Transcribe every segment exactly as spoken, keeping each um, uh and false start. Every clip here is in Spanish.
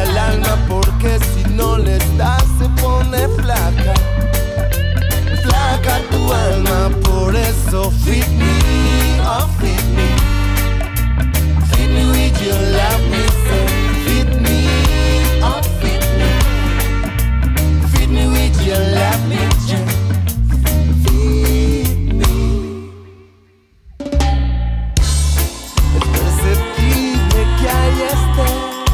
al alma, porque si no le das se pone flaca, flaca tu alma. Por eso feed me, oh feed me, feed me with your love, me say. Feed me, oh feed me, feed me with your love, me say. Feed me. Es perceptible que hay este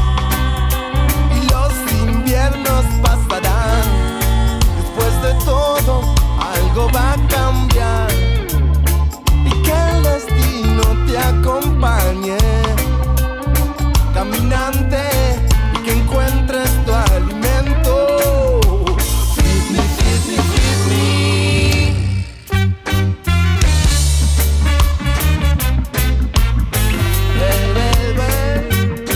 y los inviernos pasarán. Después de todo algo va a cambiar y que el destino te acompañe, caminante, y que encuentres tu alimento. Feed me, feed me, feed me. Hey, baby.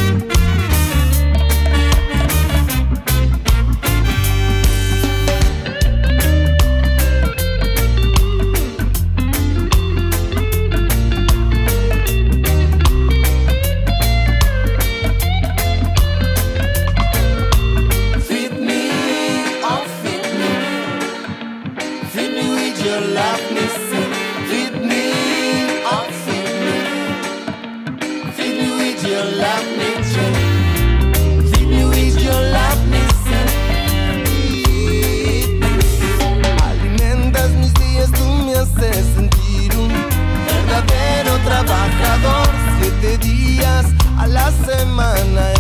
Feed me, oh feed me, feed me with your love, me say. Feed me, oh feed me, feed me with your love, me say. Feed me with your love, me say. Feed me. Alimentas mis días, tú me haces sentir un verdadero trabajador. Siete días a la semana